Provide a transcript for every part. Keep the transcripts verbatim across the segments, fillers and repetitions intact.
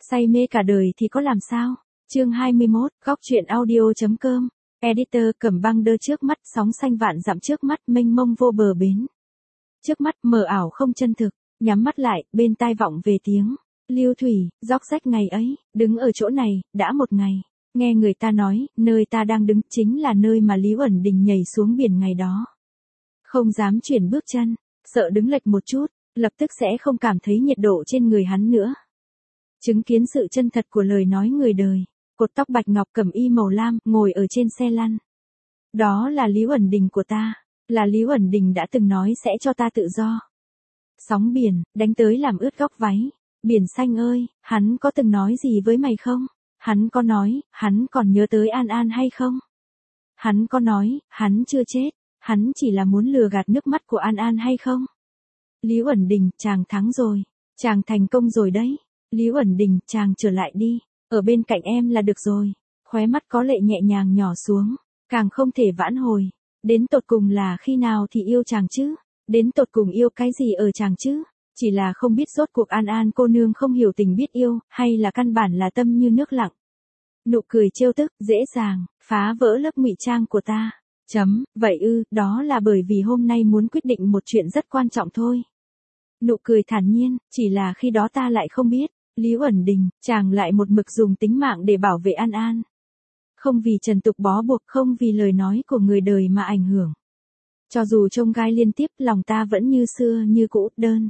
say mê cả đời thì có làm sao? Chương hai mươi mốt, góc truyện audio.com, editor Cẩm Băng Đơ. Trước mắt sóng xanh vạn dặm, trước mắt mênh mông vô bờ bến. Trước mắt mờ ảo không chân thực, nhắm mắt lại, bên tai vọng về tiếng Lưu Thủy, róc rách ngày ấy, đứng ở chỗ này, đã một ngày. Nghe người ta nói, nơi ta đang đứng chính là nơi mà Lý Uẩn Đình nhảy xuống biển ngày đó. Không dám chuyển bước chân, sợ đứng lệch một chút, lập tức sẽ không cảm thấy nhiệt độ trên người hắn nữa. Chứng kiến sự chân thật của lời nói người đời, cột tóc bạch ngọc cẩm y màu lam, ngồi ở trên xe lăn. Đó là Lý Uẩn Đình của ta, là Lý Uẩn Đình đã từng nói sẽ cho ta tự do. Sóng biển, đánh tới làm ướt góc váy. Biển xanh ơi, hắn có từng nói gì với mày không? Hắn có nói, hắn còn nhớ tới An An hay không? Hắn có nói, hắn chưa chết, hắn chỉ là muốn lừa gạt nước mắt của An An hay không? Lý Uẩn Đình, chàng thắng rồi, chàng thành công rồi đấy. Lý Uẩn Đình, chàng trở lại đi, ở bên cạnh em là được rồi. Khóe mắt có lệ nhẹ nhàng nhỏ xuống, càng không thể vãn hồi. Đến tột cùng là khi nào thì yêu chàng chứ? Đến tột cùng yêu cái gì ở chàng chứ? Chỉ là không biết rốt cuộc An An cô nương không hiểu tình biết yêu, hay là căn bản là tâm như nước lặng. Nụ cười trêu tức, dễ dàng, phá vỡ lớp ngụy trang của ta. Chấm, vậy ư, đó là bởi vì hôm nay muốn quyết định một chuyện rất quan trọng thôi. Nụ cười thản nhiên, chỉ là khi đó ta lại không biết, Lý Uẩn Đình, chàng lại một mực dùng tính mạng để bảo vệ An An. Không vì trần tục bó buộc, không vì lời nói của người đời mà ảnh hưởng. Cho dù trông gai liên tiếp, lòng ta vẫn như xưa như cũ, đơn.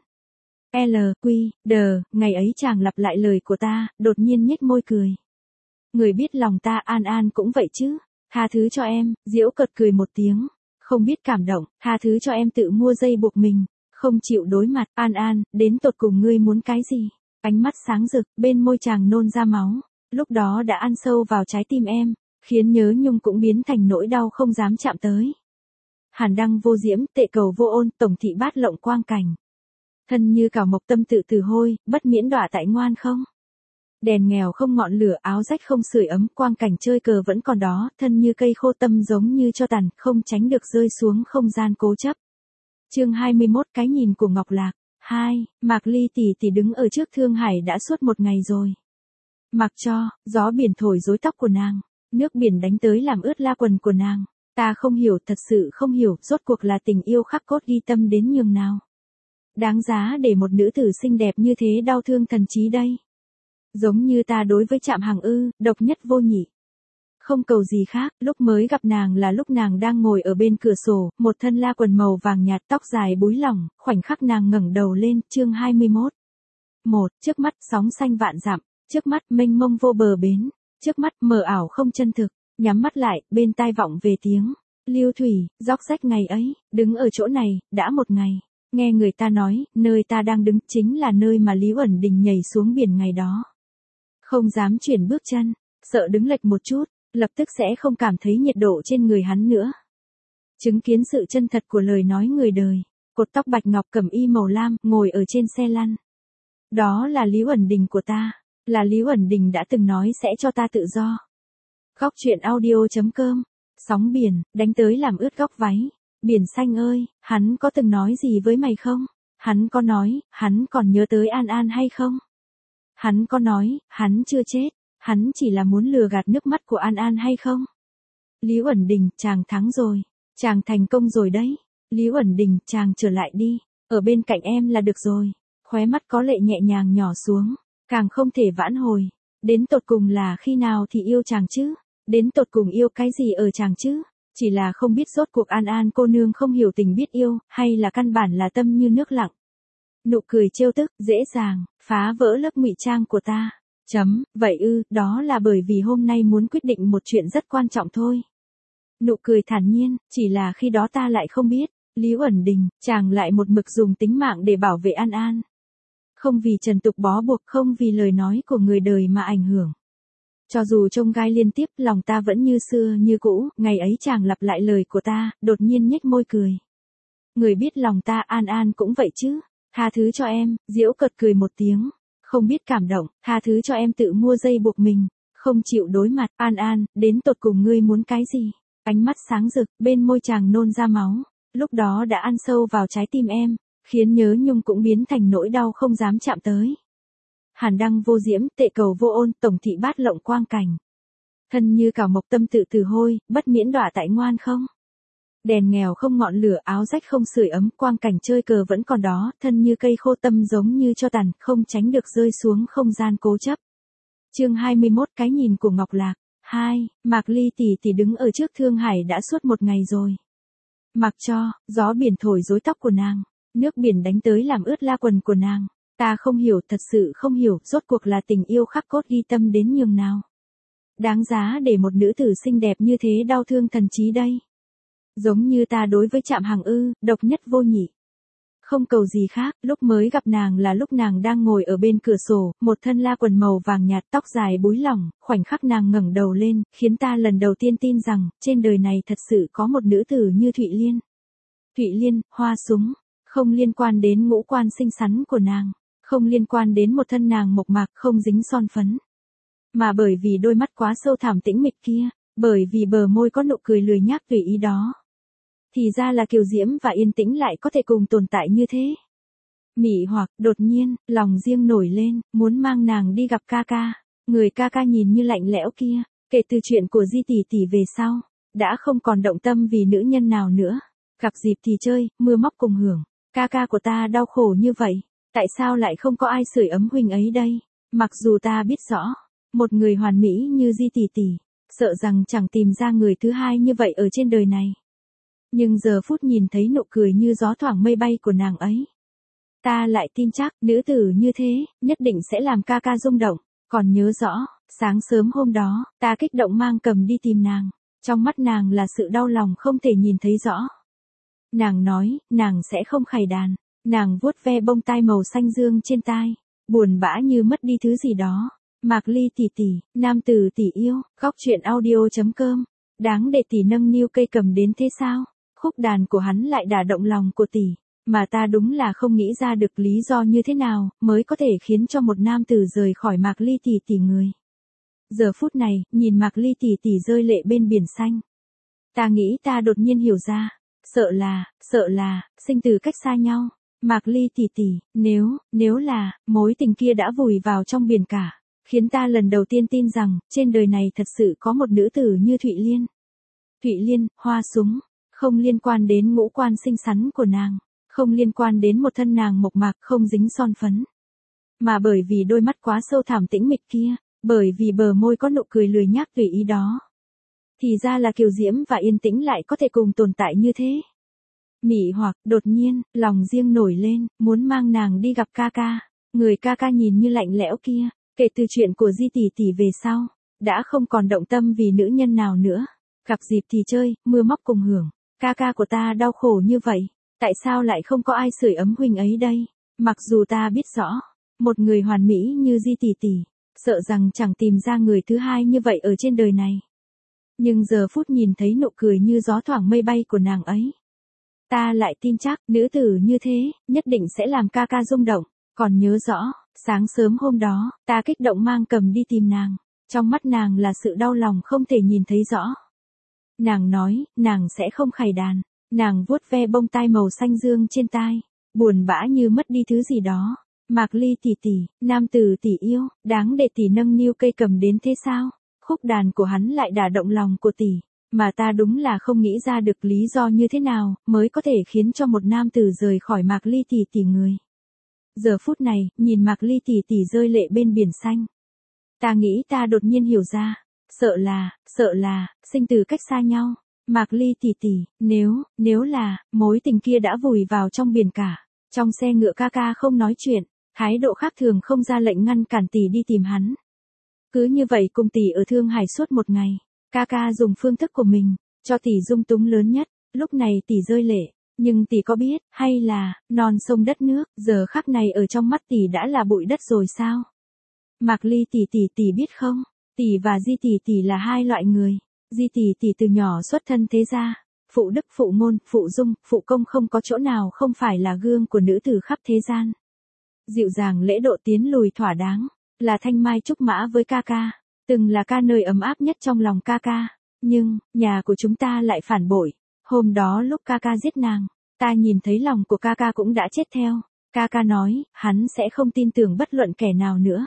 L, Q, D, ngày ấy chàng lặp lại lời của ta, đột nhiên nhếch môi cười. Người biết lòng ta, An An cũng vậy chứ, tha thứ cho em, giễu cợt cười một tiếng, không biết cảm động, tha thứ cho em tự mua dây buộc mình, không chịu đối mặt, An An, đến tột cùng ngươi muốn cái gì? Ánh mắt sáng rực, bên môi chàng nôn ra máu, lúc đó đã ăn sâu vào trái tim em, khiến nhớ nhung cũng biến thành nỗi đau không dám chạm tới. Hàn đăng vô diễm, tệ cầu vô ôn, tổng thị bát lộng quang cảnh. Thân như cào mộc tâm tự từ hôi, bất miễn đọa tại ngoan không. Đèn nghèo không ngọn lửa, áo rách không sưởi ấm, quang cảnh chơi cờ vẫn còn đó, thân như cây khô tâm giống như cho tàn, không tránh được rơi xuống không gian cố chấp. Chương hai mươi mốt, cái nhìn của Ngọc Lạc. Hai, Mạc Ly tỷ tỷ đứng ở trước Thương Hải đã suốt một ngày rồi. Mặc cho, gió biển thổi rối tóc của nàng, nước biển đánh tới làm ướt la quần của nàng. Ta không hiểu, thật sự không hiểu, rốt cuộc là tình yêu khắc cốt ghi tâm đến nhường nào. Đáng giá để một nữ tử xinh đẹp như thế đau thương thần trí đây. Giống như ta đối với Trạm Hằng ư, độc nhất vô nhị. Không cầu gì khác, lúc mới gặp nàng là lúc nàng đang ngồi ở bên cửa sổ, một thân la quần màu vàng nhạt, tóc dài búi lỏng, khoảnh khắc nàng ngẩng đầu lên, chương hai mươi mốt. Một, trước mắt sóng xanh vạn dặm, trước mắt mênh mông vô bờ bến, trước mắt mờ ảo không chân thực, nhắm mắt lại, bên tai vọng về tiếng Lưu Thủy, róc rách ngày ấy, đứng ở chỗ này, đã một ngày. Nghe người ta nói, nơi ta đang đứng chính là nơi mà Lý Uẩn Đình nhảy xuống biển ngày đó. Không dám chuyển bước chân, sợ đứng lệch một chút, lập tức sẽ không cảm thấy nhiệt độ trên người hắn nữa. Chứng kiến sự chân thật của lời nói người đời, cột tóc bạch ngọc cẩm y màu lam, ngồi ở trên xe lăn. Đó là Lý Uẩn Đình của ta, là Lý Uẩn Đình đã từng nói sẽ cho ta tự do. Góc truyện audio.com, sóng biển, đánh tới làm ướt góc váy. Biển xanh ơi, hắn có từng nói gì với mày không? Hắn có nói, hắn còn nhớ tới An An hay không? Hắn có nói, hắn chưa chết, hắn chỉ là muốn lừa gạt nước mắt của An An hay không? Lý Uẩn Đình, chàng thắng rồi, chàng thành công rồi đấy. Lý Uẩn Đình, chàng trở lại đi, ở bên cạnh em là được rồi. Khóe mắt có lệ nhẹ nhàng nhỏ xuống, càng không thể vãn hồi. Đến tột cùng là khi nào thì yêu chàng chứ? Đến tột cùng yêu cái gì ở chàng chứ? Chỉ là không biết rốt cuộc An An cô nương không hiểu tình biết yêu, hay là căn bản là tâm như nước lặng. Nụ cười trêu tức, dễ dàng, phá vỡ lớp ngụy trang của ta. Chấm, vậy ư, đó là bởi vì hôm nay muốn quyết định một chuyện rất quan trọng thôi. Nụ cười thản nhiên, chỉ là khi đó ta lại không biết, Lý Uẩn Đình, chàng lại một mực dùng tính mạng để bảo vệ An An. Không vì trần tục bó buộc, không vì lời nói của người đời mà ảnh hưởng. Cho dù trông gai liên tiếp, lòng ta vẫn như xưa như cũ, ngày ấy chàng lặp lại lời của ta, đột nhiên nhếch môi cười. Người biết lòng ta, An An cũng vậy chứ, tha thứ cho em, giễu cợt cười một tiếng, không biết cảm động, tha thứ cho em tự mua dây buộc mình, không chịu đối mặt, An An, đến tột cùng ngươi muốn cái gì? Ánh mắt sáng rực, bên môi chàng nôn ra máu, lúc đó đã ăn sâu vào trái tim em, khiến nhớ nhung cũng biến thành nỗi đau không dám chạm tới. Hàn đăng vô diễm, tệ cầu vô ôn, tổng thị bát lộng quang cảnh. Thân như cào mộc tâm tự từ hôi, bất miễn đọa tại ngoan không. Đèn nghèo không ngọn lửa, áo rách không sưởi ấm, quang cảnh chơi cờ vẫn còn đó, thân như cây khô tâm giống như cho tàn, không tránh được rơi xuống không gian cố chấp. Chương hai mươi mốt, cái nhìn của Ngọc Lạc. hai. Mạc Ly tỷ tỷ đứng ở trước Thương Hải đã suốt một ngày rồi. Mặc cho, gió biển thổi rối tóc của nàng, nước biển đánh tới làm ướt la quần của nàng. Ta không hiểu, thật sự không hiểu, rốt cuộc là tình yêu khắc cốt ghi tâm đến nhường nào. Đáng giá để một nữ tử xinh đẹp như thế đau thương thần trí đây. Giống như ta đối với Trạm Hằng ư, độc nhất vô nhị. Không cầu gì khác, lúc mới gặp nàng là lúc nàng đang ngồi ở bên cửa sổ, một thân la quần màu vàng nhạt, tóc dài búi lỏng, khoảnh khắc nàng ngẩng đầu lên, khiến ta lần đầu tiên tin rằng, trên đời này thật sự có một nữ tử như Thụy Liên. Thụy Liên, hoa súng, không liên quan đến ngũ quan xinh xắn của nàng, không liên quan đến một thân nàng mộc mạc không dính son phấn. Mà bởi vì đôi mắt quá sâu thẳm tĩnh mịch kia, bởi vì bờ môi có nụ cười lười nhác tùy ý đó. Thì ra là kiều diễm và yên tĩnh lại có thể cùng tồn tại như thế. Mị hoặc, đột nhiên, lòng riêng nổi lên, muốn mang nàng đi gặp ca ca. Người ca ca nhìn như lạnh lẽo kia, kể từ chuyện của Di tỷ tỷ về sau, đã không còn động tâm vì nữ nhân nào nữa. Gặp dịp thì chơi, mưa móc cùng hưởng. Ca ca của ta đau khổ như vậy, tại sao lại không có ai sưởi ấm huynh ấy đây? Mặc dù ta biết rõ, một người hoàn mỹ như Di tỷ tỷ, sợ rằng chẳng tìm ra người thứ hai như vậy ở trên đời này. Nhưng giờ phút nhìn thấy nụ cười như gió thoảng mây bay của nàng ấy, ta lại tin chắc, nữ tử như thế, nhất định sẽ làm ca ca rung động. Còn nhớ rõ, sáng sớm hôm đó, ta kích động mang cầm đi tìm nàng. Trong mắt nàng là sự đau lòng không thể nhìn thấy rõ. Nàng nói, nàng sẽ không khải đàn. Nàng vuốt ve bông tai màu xanh dương trên tai, buồn bã như mất đi thứ gì đó. Mạc Ly tỷ tỷ, nam tử tỷ yêu, góc truyện audio chấm com. Đáng để tỷ nâng niu cây cầm đến thế sao? Khúc đàn của hắn lại đả động lòng của tỷ, mà ta đúng là không nghĩ ra được lý do như thế nào mới có thể khiến cho một nam tử rời khỏi Mạc Ly tỷ tỷ người. Giờ phút này, nhìn Mạc Ly tỷ tỷ rơi lệ bên biển xanh, ta nghĩ ta đột nhiên hiểu ra, sợ là, sợ là sinh từ cách xa nhau. Mạc Ly tỷ tỷ, nếu, nếu là mối tình kia đã vùi vào trong biển cả, khiến ta lần đầu tiên tin rằng trên đời này thật sự có một nữ tử như Thụy Liên. Thụy Liên, hoa súng, không liên quan đến ngũ quan xinh xắn của nàng, không liên quan đến một thân nàng mộc mạc không dính son phấn, mà bởi vì đôi mắt quá sâu thẳm tĩnh mịch kia, bởi vì bờ môi có nụ cười lười nhác tùy ý đó. Thì ra là kiều diễm và yên tĩnh lại có thể cùng tồn tại như thế. Mị hoặc, đột nhiên, lòng riêng nổi lên, muốn mang nàng đi gặp ca ca. Người ca ca nhìn như lạnh lẽo kia, kể từ chuyện của Di tỷ tỷ về sau, đã không còn động tâm vì nữ nhân nào nữa. Gặp dịp thì chơi, mưa móc cùng hưởng. Ca ca của ta đau khổ như vậy, tại sao lại không có ai sưởi ấm huynh ấy đây? Mặc dù ta biết rõ, một người hoàn mỹ như Di tỷ tỷ, sợ rằng chẳng tìm ra người thứ hai như vậy ở trên đời này. Nhưng giờ phút nhìn thấy nụ cười như gió thoảng mây bay của nàng ấy, ta lại tin chắc, nữ tử như thế, nhất định sẽ làm ca ca rung động. Còn nhớ rõ, sáng sớm hôm đó, ta kích động mang cầm đi tìm nàng. Trong mắt nàng là sự đau lòng không thể nhìn thấy rõ. Nàng nói, nàng sẽ không khải đàn. Nàng vuốt ve bông tai màu xanh dương trên tai, buồn bã như mất đi thứ gì đó. Mạc Ly tỷ tỷ, nam tử tỷ yêu, đáng để tỷ nâng niu cây cầm đến thế sao? Khúc đàn của hắn lại đả động lòng của tỷ, mà ta đúng là không nghĩ ra được lý do như thế nào mới có thể khiến cho một nam tử rời khỏi Mạc Ly tỷ tỷ người. Giờ phút này, nhìn Mạc Ly tỷ tỷ rơi lệ bên biển xanh, ta nghĩ ta đột nhiên hiểu ra, sợ là, sợ là sinh từ cách xa nhau. Mạc Ly tỷ tỷ, nếu, nếu là mối tình kia đã vùi vào trong biển cả. Trong xe ngựa ca ca không nói chuyện, thái độ khác thường không ra lệnh ngăn cản tỷ đi tìm hắn. Cứ như vậy cùng tỷ ở Thương Hải suốt một ngày, ca ca dùng phương thức của mình, cho tỷ dung túng lớn nhất. Lúc này tỷ rơi lệ, nhưng tỷ có biết, hay là, non sông đất nước, giờ khắc này ở trong mắt tỷ đã là bụi đất rồi sao? Mạc Ly tỷ tỷ tỷ biết không, tỷ và Di tỷ tỷ là hai loại người. Di tỷ tỷ từ nhỏ xuất thân thế gia, phụ đức phụ ngôn, phụ dung, phụ công không có chỗ nào không phải là gương của nữ tử khắp thế gian. Dịu dàng lễ độ tiến lùi thỏa đáng, là thanh mai trúc mã với ca ca, từng là ca nơi ấm áp nhất trong lòng ca ca. Nhưng, nhà của chúng ta lại phản bội. Hôm đó lúc ca ca giết nàng, ta nhìn thấy lòng của ca ca cũng đã chết theo. Ca ca nói, hắn sẽ không tin tưởng bất luận kẻ nào nữa.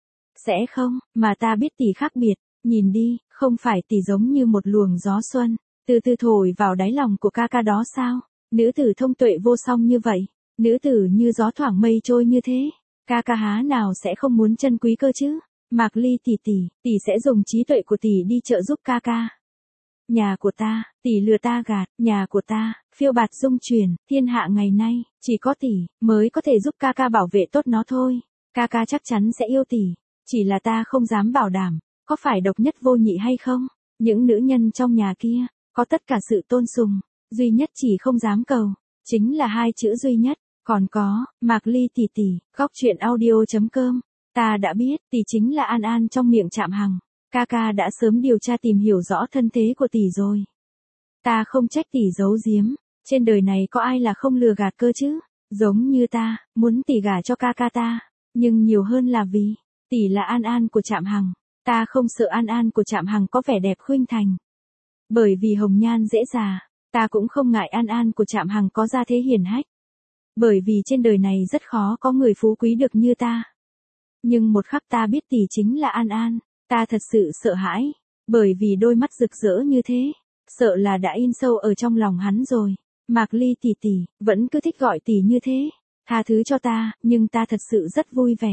Sẽ không, mà ta biết tỷ khác biệt, nhìn đi, không phải tỷ giống như một luồng gió xuân, từ từ thổi vào đáy lòng của ca ca đó sao? Nữ tử thông tuệ vô song như vậy, nữ tử như gió thoảng mây trôi như thế, ca ca há nào sẽ không muốn trân quý cơ chứ? Mạc Ly tỷ tỷ, tỷ sẽ dùng trí tuệ của tỷ đi trợ giúp ca ca. Nhà của ta, tỷ lừa ta gạt, nhà của ta, phiêu bạt dung truyền, thiên hạ ngày nay, chỉ có tỷ, mới có thể giúp ca ca bảo vệ tốt nó thôi. Ca ca chắc chắn sẽ yêu tỷ, chỉ là ta không dám bảo đảm, có phải độc nhất vô nhị hay không? Những nữ nhân trong nhà kia, có tất cả sự tôn sùng, duy nhất chỉ không dám cầu, chính là hai chữ duy nhất, còn có, Mạc Ly tỷ tỷ, góc truyện audio chấm com, ta đã biết, tỷ chính là An An trong miệng Trạm Hằng. Ca ca đã sớm điều tra tìm hiểu rõ thân thế của tỷ rồi. Ta không trách tỷ giấu giếm, trên đời này có ai là không lừa gạt cơ chứ, giống như ta, muốn tỷ gả cho ca ca ta, nhưng nhiều hơn là vì, tỷ là An An của Trạm Hằng, ta không sợ An An của Trạm Hằng có vẻ đẹp khuynh thành. Bởi vì hồng nhan dễ già, ta cũng không ngại An An của Trạm Hằng có gia thế hiển hách. Bởi vì trên đời này rất khó có người phú quý được như ta. Nhưng một khắc ta biết tỷ chính là An An, ta thật sự sợ hãi, bởi vì đôi mắt rực rỡ như thế, sợ là đã in sâu ở trong lòng hắn rồi. Mạc Ly tỷ tỷ, vẫn cứ thích gọi tỷ như thế, tha thứ cho ta, nhưng ta thật sự rất vui vẻ.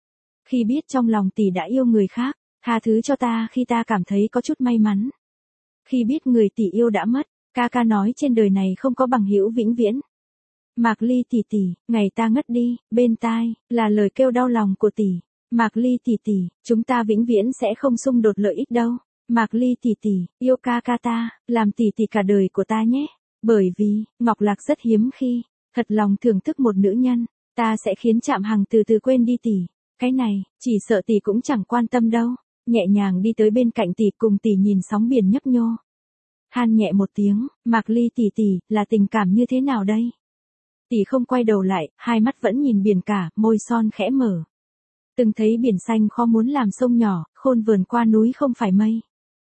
Khi biết trong lòng tỷ đã yêu người khác, tha thứ cho ta khi ta cảm thấy có chút may mắn. Khi biết người tỷ yêu đã mất, ca ca nói trên đời này không có bằng hữu vĩnh viễn. Mạc Ly tỷ tỷ, ngày ta ngất đi, bên tai, là lời kêu đau lòng của tỷ. Mạc Ly tỷ tỷ, chúng ta vĩnh viễn sẽ không xung đột lợi ích đâu. Mạc Ly tỷ tỷ, yêu ca ca ta, làm tỷ tỷ cả đời của ta nhé. Bởi vì, Ngọc Lạc rất hiếm khi, thật lòng thưởng thức một nữ nhân, ta sẽ khiến Trạm Hằng từ từ quên đi tỷ. Cái này, chỉ sợ tỷ cũng chẳng quan tâm đâu. Nhẹ nhàng đi tới bên cạnh tỷ cùng tỷ nhìn sóng biển nhấp nhô. Than nhẹ một tiếng, Mạc Ly tỷ tỷ, là tình cảm như thế nào đây? Tỷ không quay đầu lại, hai mắt vẫn nhìn biển cả, môi son khẽ mở. Từng thấy biển xanh khó muốn làm sông nhỏ, khôn vườn qua núi không phải mây.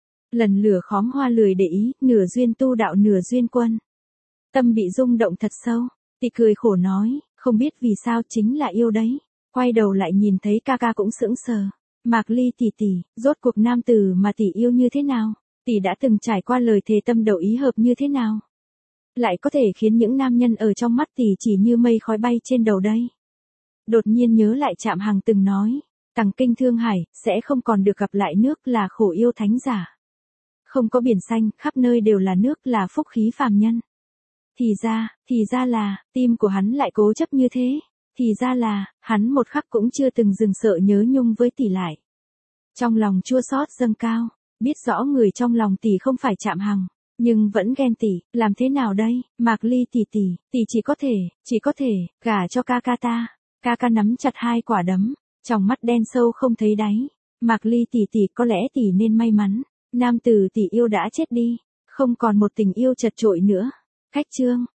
Lần lửa khóm hoa lười để ý, nửa duyên tu đạo nửa duyên quân. Tâm bị rung động thật sâu, tỷ cười khổ nói, không biết vì sao chính là yêu đấy. Quay đầu lại nhìn thấy ca ca cũng sững sờ. Mạc Ly tỷ tỷ, rốt cuộc nam tử mà tỷ yêu như thế nào? Tỷ đã từng trải qua lời thề tâm đầu ý hợp như thế nào? Lại có thể khiến những nam nhân ở trong mắt tỷ chỉ như mây khói bay trên đầu đây. Đột nhiên nhớ lại Trạm Hằng từng nói, Tằng Kinh Thương Hải, sẽ không còn được gặp lại nước là khổ yêu thánh giả. Không có biển xanh, khắp nơi đều là nước là phúc khí phàm nhân. Thì ra, thì ra là, tim của hắn lại cố chấp như thế. Thì ra là, hắn một khắc cũng chưa từng dừng sợ nhớ nhung với tỷ lại. Trong lòng chua xót dâng cao, biết rõ người trong lòng tỷ không phải Trạm Hằng, nhưng vẫn ghen tỷ, làm thế nào đây? Mạc Ly tỷ tỷ, tỷ chỉ có thể, chỉ có thể, gả cho ca ca ta. Ca ca nắm chặt hai quả đấm, trong mắt đen sâu không thấy đáy. Mạc Ly tỷ tỷ, có lẽ tỷ nên may mắn, nam tử tỷ yêu đã chết đi, không còn một tình yêu chật chội nữa. Cách chương